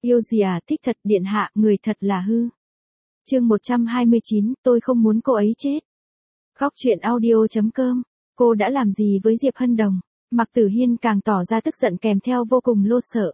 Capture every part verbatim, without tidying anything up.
Yêu gì à, thích thật, điện hạ, người thật là hư. Chương một trăm hai mươi chín, tôi không muốn cô ấy chết. Khóc chuyện audio chấm com. Cô đã làm gì với Diệp Hân Đồng? Mạc Tử Hiên càng tỏ ra tức giận kèm theo vô cùng lo sợ.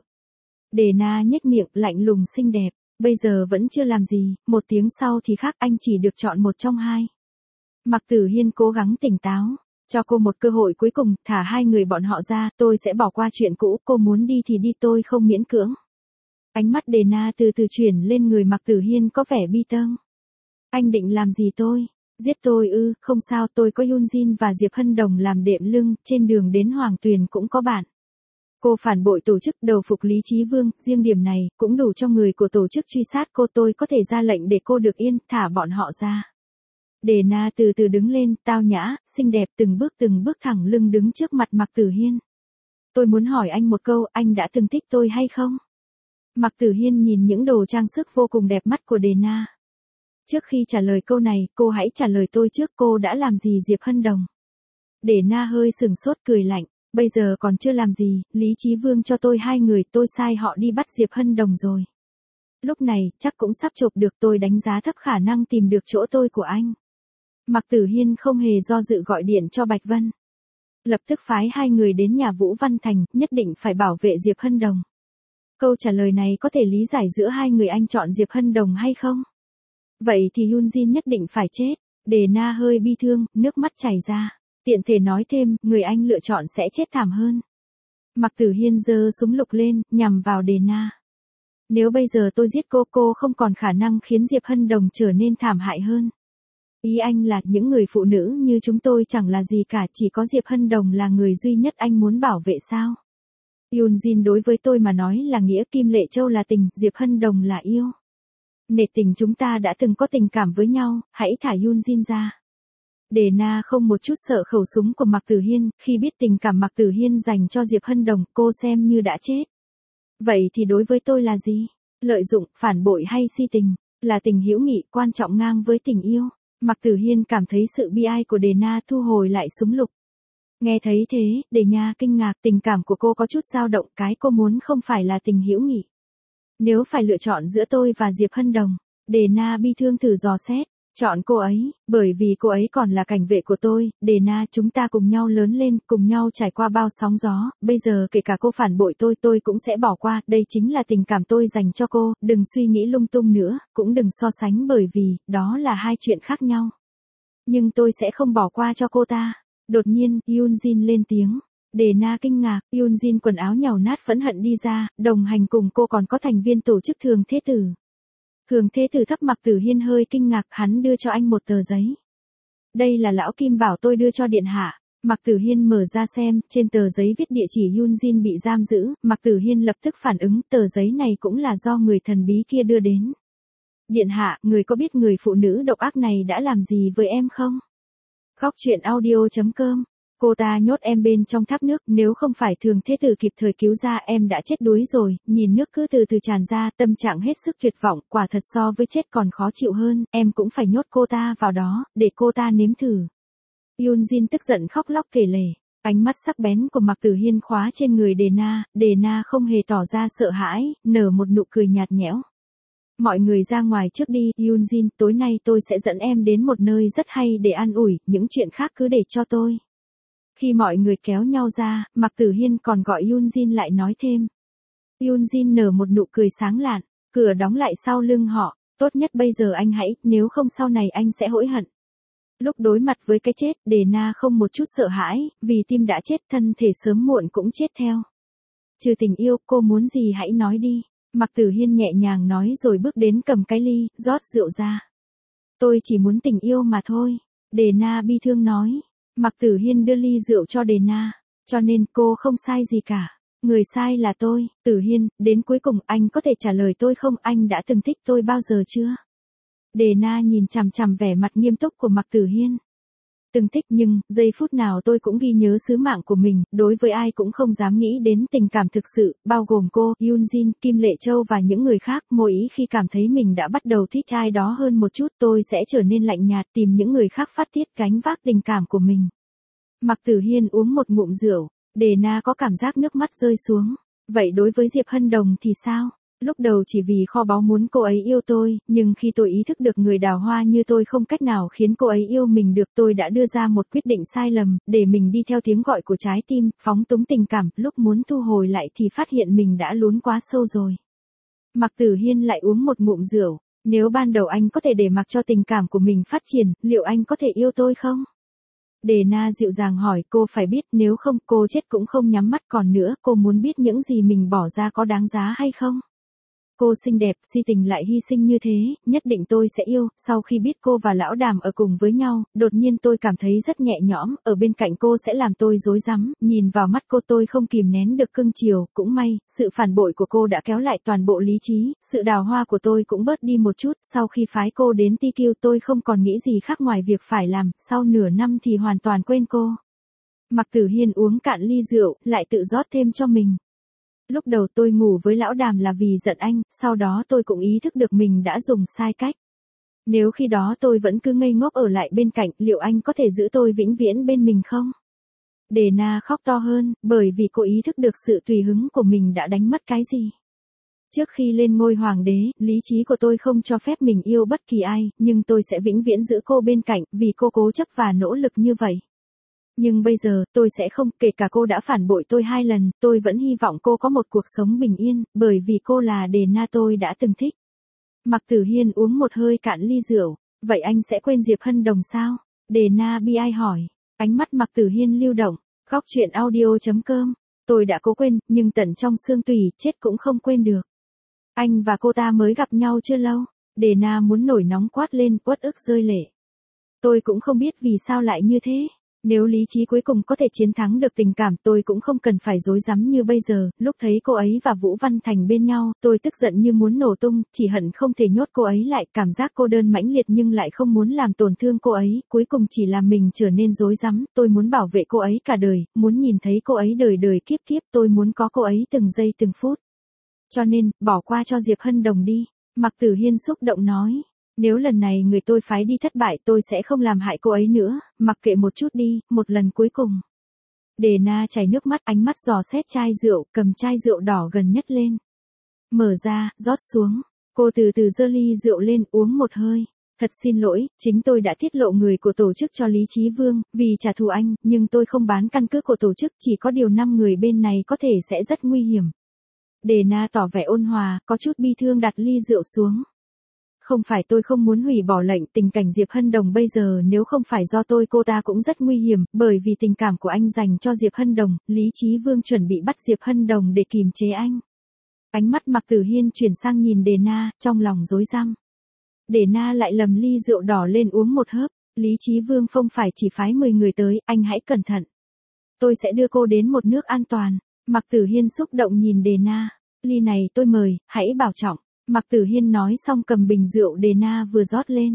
Đề Na nhếch miệng, lạnh lùng xinh đẹp. Bây giờ vẫn chưa làm gì, một tiếng sau thì khác, anh chỉ được chọn một trong hai. Mạc Tử Hiên cố gắng tỉnh táo. Cho cô một cơ hội cuối cùng, thả hai người bọn họ ra, tôi sẽ bỏ qua chuyện cũ, cô muốn đi thì đi, tôi không miễn cưỡng. Ánh mắt Đề Na từ từ chuyển lên người Mạc Tử Hiên có vẻ bi tâng. Anh định làm gì tôi? Giết tôi ư? Không sao, tôi có Yoon Jin và Diệp Hân Đồng làm đệm lưng, trên đường đến Hoàng Tuyền cũng có bạn. Cô phản bội tổ chức, đầu phục Lý Chí Vương, riêng điểm này cũng đủ cho người của tổ chức truy sát cô, tôi có thể ra lệnh để cô được yên, thả bọn họ ra. Đề Na từ từ đứng lên, tao nhã, xinh đẹp, từng bước từng bước thẳng lưng đứng trước mặt Mạc Tử Hiên. Tôi muốn hỏi anh một câu, anh đã từng thích tôi hay không? Mạc Tử Hiên nhìn những đồ trang sức vô cùng đẹp mắt của Đề Na. Trước khi trả lời câu này, cô hãy trả lời tôi trước, cô đã làm gì Diệp Hân Đồng? Đề Na hơi sừng sốt cười lạnh, bây giờ còn chưa làm gì, Lý Chí Vương cho tôi hai người, tôi sai họ đi bắt Diệp Hân Đồng rồi. Lúc này, chắc cũng sắp chộp được, tôi đánh giá thấp khả năng tìm được chỗ tôi của anh. Mạc Tử Hiên không hề do dự gọi điện cho Bạch Vân. Lập tức phái hai người đến nhà Vũ Văn Thành, nhất định phải bảo vệ Diệp Hân Đồng. Câu trả lời này có thể lý giải giữa hai người, anh chọn Diệp Hân Đồng hay không? Vậy thì Yoon Jin nhất định phải chết. Đề Na hơi bi thương, nước mắt chảy ra. Tiện thể nói thêm, người anh lựa chọn sẽ chết thảm hơn. Mạc Tử Hiên giơ súng lục lên, nhằm vào Đề Na. Nếu bây giờ tôi giết cô, cô không còn khả năng khiến Diệp Hân Đồng trở nên thảm hại hơn. Ý anh là những người phụ nữ như chúng tôi chẳng là gì cả, chỉ có Diệp Hân Đồng là người duy nhất anh muốn bảo vệ sao? Yoon Jin đối với tôi mà nói là nghĩa, Kim Lệ Châu là tình, Diệp Hân Đồng là yêu. Nể tình chúng ta đã từng có tình cảm với nhau, hãy thả Yoon Jin ra. Đề Na không một chút sợ khẩu súng của Mạc Tử Hiên, khi biết tình cảm Mạc Tử Hiên dành cho Diệp Hân Đồng, cô xem như đã chết. Vậy thì đối với tôi là gì? Lợi dụng, phản bội hay si tình? Là tình hữu nghị, quan trọng ngang với tình yêu. Mạc Tử Hiên cảm thấy sự bi ai của Đề Na, thu hồi lại súng lục. Nghe thấy thế, Đề Na kinh ngạc, tình cảm của cô có chút dao động, cái cô muốn không phải là tình hữu nghị. Nếu phải lựa chọn giữa tôi và Diệp Hân Đồng, Đề Na bi thương thử dò xét, chọn cô ấy, bởi vì cô ấy còn là cảnh vệ của tôi, Đề Na, chúng ta cùng nhau lớn lên, cùng nhau trải qua bao sóng gió, bây giờ kể cả cô phản bội tôi, tôi cũng sẽ bỏ qua, đây chính là tình cảm tôi dành cho cô, đừng suy nghĩ lung tung nữa, cũng đừng so sánh bởi vì, đó là hai chuyện khác nhau. Nhưng tôi sẽ không bỏ qua cho cô ta. Đột nhiên, Yoon Jin lên tiếng. Đề Na kinh ngạc, Yoon Jin quần áo nhàu nát phẫn hận đi ra, đồng hành cùng cô còn có thành viên tổ chức Thường Thế Tử. Thường Thế Tử thấp Mạc Tử Hiên hơi kinh ngạc, hắn đưa cho anh một tờ giấy. Đây là lão Kim bảo tôi đưa cho điện hạ. Mạc Tử Hiên mở ra xem, trên tờ giấy viết địa chỉ Yoon Jin bị giam giữ, Mạc Tử Hiên lập tức phản ứng, tờ giấy này cũng là do người thần bí kia đưa đến. Điện hạ, người có biết người phụ nữ độc ác này đã làm gì với em không? Khóc chuyện audio chấm com. Cô ta nhốt em bên trong thác nước, nếu không phải Thường Thế Tử kịp thời cứu ra, em đã chết đuối rồi, nhìn nước cứ từ từ tràn ra, tâm trạng hết sức tuyệt vọng, quả thật so với chết còn khó chịu hơn, em cũng phải nhốt cô ta vào đó, để cô ta nếm thử. Yoon Jin tức giận khóc lóc kể lể, ánh mắt sắc bén của Mạc Tử Hiên khóa trên người Đề Na, Đề Na không hề tỏ ra sợ hãi, nở một nụ cười nhạt nhẽo. Mọi người ra ngoài trước đi, Yoon Jin, tối nay tôi sẽ dẫn em đến một nơi rất hay để an ủi, những chuyện khác cứ để cho tôi. Khi mọi người kéo nhau ra, Mạc Tử Hiên còn gọi Yoon Jin lại nói thêm. Yoon Jin nở một nụ cười sáng lạn, cửa đóng lại sau lưng họ, tốt nhất bây giờ anh hãy, nếu không sau này anh sẽ hối hận. Lúc đối mặt với cái chết, Đề Na không một chút sợ hãi, vì tim đã chết, thân thể sớm muộn cũng chết theo. Trừ tình yêu, cô muốn gì hãy nói đi. Mạc Tử Hiên nhẹ nhàng nói rồi bước đến cầm cái ly, rót rượu ra. Tôi chỉ muốn tình yêu mà thôi. Đề Na bi thương nói. Mạc Tử Hiên đưa ly rượu cho Đề Na. Cho nên cô không sai gì cả. Người sai là tôi. Tử Hiên, đến cuối cùng anh có thể trả lời tôi không, anh đã từng thích tôi bao giờ chưa? Đề Na nhìn chằm chằm vẻ mặt nghiêm túc của Mạc Tử Hiên. Từng thích nhưng, giây phút nào tôi cũng ghi nhớ sứ mạng của mình, đối với ai cũng không dám nghĩ đến tình cảm thực sự, bao gồm cô, Yoon Jin, Kim Lệ Châu và những người khác. Mỗi ý khi cảm thấy mình đã bắt đầu thích ai đó hơn một chút, tôi sẽ trở nên lạnh nhạt, tìm những người khác phát tiết gánh vác tình cảm của mình. Mạc Tử Hiên uống một ngụm rượu, Đề Na có cảm giác nước mắt rơi xuống. Vậy đối với Diệp Hân Đồng thì sao? Lúc đầu chỉ vì kho báu muốn cô ấy yêu tôi, nhưng khi tôi ý thức được người đào hoa như tôi không cách nào khiến cô ấy yêu mình được, tôi đã đưa ra một quyết định sai lầm, để mình đi theo tiếng gọi của trái tim, phóng túng tình cảm, lúc muốn thu hồi lại thì phát hiện mình đã lún quá sâu rồi. Mạc Tử Hiên lại uống một ngụm rượu, nếu ban đầu anh có thể để mặc cho tình cảm của mình phát triển, liệu anh có thể yêu tôi không? Đề Na dịu dàng hỏi, cô phải biết, nếu không cô chết cũng không nhắm mắt. Còn nữa, cô muốn biết những gì mình bỏ ra có đáng giá hay không? Cô xinh đẹp, si tình lại hy sinh như thế, nhất định tôi sẽ yêu. Sau khi biết cô và Lão Đàm ở cùng với nhau, đột nhiên tôi cảm thấy rất nhẹ nhõm, ở bên cạnh cô sẽ làm tôi rối rắm, nhìn vào mắt cô tôi không kìm nén được cưng chiều, cũng may, sự phản bội của cô đã kéo lại toàn bộ lý trí, sự đào hoa của tôi cũng bớt đi một chút, sau khi phái cô đến Ti Kiu tôi không còn nghĩ gì khác ngoài việc phải làm, sau nửa năm thì hoàn toàn quên cô. Mạc Tử Hiên uống cạn ly rượu, lại tự rót thêm cho mình. Lúc đầu tôi ngủ với Lão Đàm là vì giận anh, sau đó tôi cũng ý thức được mình đã dùng sai cách. Nếu khi đó tôi vẫn cứ ngây ngốc ở lại bên cạnh, liệu anh có thể giữ tôi vĩnh viễn bên mình không? Đề Na khóc to hơn, bởi vì cô ý thức được sự tùy hứng của mình đã đánh mất cái gì. Trước khi lên ngôi hoàng đế, lý trí của tôi không cho phép mình yêu bất kỳ ai, nhưng tôi sẽ vĩnh viễn giữ cô bên cạnh, vì cô cố chấp và nỗ lực như vậy. Nhưng bây giờ, tôi sẽ không, kể cả cô đã phản bội tôi hai lần, tôi vẫn hy vọng cô có một cuộc sống bình yên, bởi vì cô là Đề Na tôi đã từng thích. Mạc Tử Hiên uống một hơi cạn ly rượu, vậy anh sẽ quên Diệp Hân Đồng sao? Đề Na bi ai hỏi, ánh mắt Mạc Tử Hiên lưu động, góc truyện audio chấm com, tôi đã cố quên, nhưng tận trong xương tủy, chết cũng không quên được. Anh và cô ta mới gặp nhau chưa lâu, Đề Na muốn nổi nóng quát lên, uất ức rơi lệ. Tôi cũng không biết vì sao lại như thế. Nếu lý trí cuối cùng có thể chiến thắng được tình cảm, tôi cũng không cần phải rối rắm như bây giờ. Lúc thấy cô ấy và Vũ Văn Thành bên nhau, tôi tức giận như muốn nổ tung, chỉ hận không thể nhốt cô ấy lại, cảm giác cô đơn mãnh liệt nhưng lại không muốn làm tổn thương cô ấy, cuối cùng chỉ làm mình trở nên rối rắm. Tôi muốn bảo vệ cô ấy cả đời, muốn nhìn thấy cô ấy đời đời kiếp kiếp, tôi muốn có cô ấy từng giây từng phút. Cho nên, bỏ qua cho Diệp Hân Đồng đi. Mạc Tử Hiên xúc động nói. Nếu lần này người tôi phái đi thất bại, tôi sẽ không làm hại cô ấy nữa, mặc kệ một chút đi, một lần cuối cùng. Đề Na chảy nước mắt, ánh mắt dò xét chai rượu, cầm chai rượu đỏ gần nhất lên. Mở ra, rót xuống. Cô từ từ giơ ly rượu lên, uống một hơi. Thật xin lỗi, chính tôi đã tiết lộ người của tổ chức cho Lý Chí Vương, vì trả thù anh, nhưng tôi không bán căn cước của tổ chức, chỉ có điều năm người bên này có thể sẽ rất nguy hiểm. Đề Na tỏ vẻ ôn hòa, có chút bi thương đặt ly rượu xuống. Không phải tôi không muốn hủy bỏ lệnh, tình cảnh Diệp Hân Đồng bây giờ nếu không phải do tôi cô ta cũng rất nguy hiểm, bởi vì tình cảm của anh dành cho Diệp Hân Đồng, Lý Chí Vương chuẩn bị bắt Diệp Hân Đồng để kìm chế anh. Ánh mắt Mạc Tử Hiên chuyển sang nhìn Đề Na, trong lòng rối rắm. Đề Na lại lầm ly rượu đỏ lên uống một hớp, Lý Chí Vương không phải chỉ phái mười người tới, anh hãy cẩn thận. Tôi sẽ đưa cô đến một nước an toàn. Mạc Tử Hiên xúc động nhìn Đề Na, ly này tôi mời, hãy bảo trọng. Mạc Tử Hiên nói xong cầm bình rượu Đề Na vừa rót lên.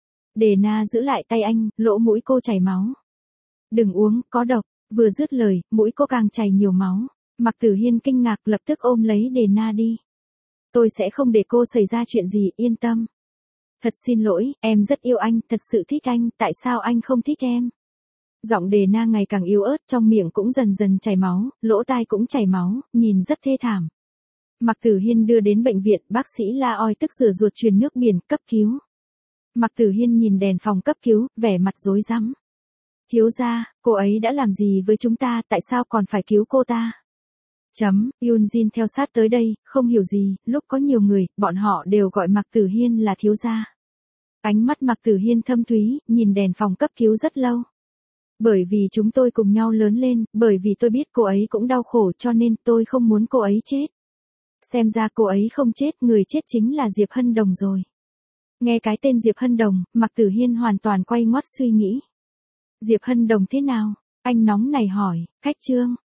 Đề Na giữ lại tay anh, lỗ mũi cô chảy máu. Đừng uống, có độc. Vừa dứt lời, mũi cô càng chảy nhiều máu. Mạc Tử Hiên kinh ngạc lập tức ôm lấy Đề Na đi. Tôi sẽ không để cô xảy ra chuyện gì, yên tâm. Thật xin lỗi, em rất yêu anh, thật sự thích anh, tại sao anh không thích em? Giọng Đề Na ngày càng yếu ớt, trong miệng cũng dần dần chảy máu, lỗ tai cũng chảy máu, nhìn rất thê thảm. Mạc Tử Hiên đưa đến bệnh viện, bác sĩ la oi tức rửa ruột truyền nước biển, cấp cứu. Mạc Tử Hiên nhìn đèn phòng cấp cứu, vẻ mặt rối rắm. Thiếu gia, cô ấy đã làm gì với chúng ta, tại sao còn phải cứu cô ta? Chấm, Yoon Jin theo sát tới đây, không hiểu gì, lúc có nhiều người, bọn họ đều gọi Mạc Tử Hiên là thiếu gia. Ánh mắt Mạc Tử Hiên thâm thúy, nhìn đèn phòng cấp cứu rất lâu. Bởi vì chúng tôi cùng nhau lớn lên, bởi vì tôi biết cô ấy cũng đau khổ cho nên tôi không muốn cô ấy chết. Xem ra cô ấy không chết, người chết chính là Diệp Hân Đồng rồi. Nghe cái tên Diệp Hân Đồng, Mạc Tử Hiên hoàn toàn quay ngoắt suy nghĩ. Diệp Hân Đồng thế nào? Anh nóng này hỏi, cách chương.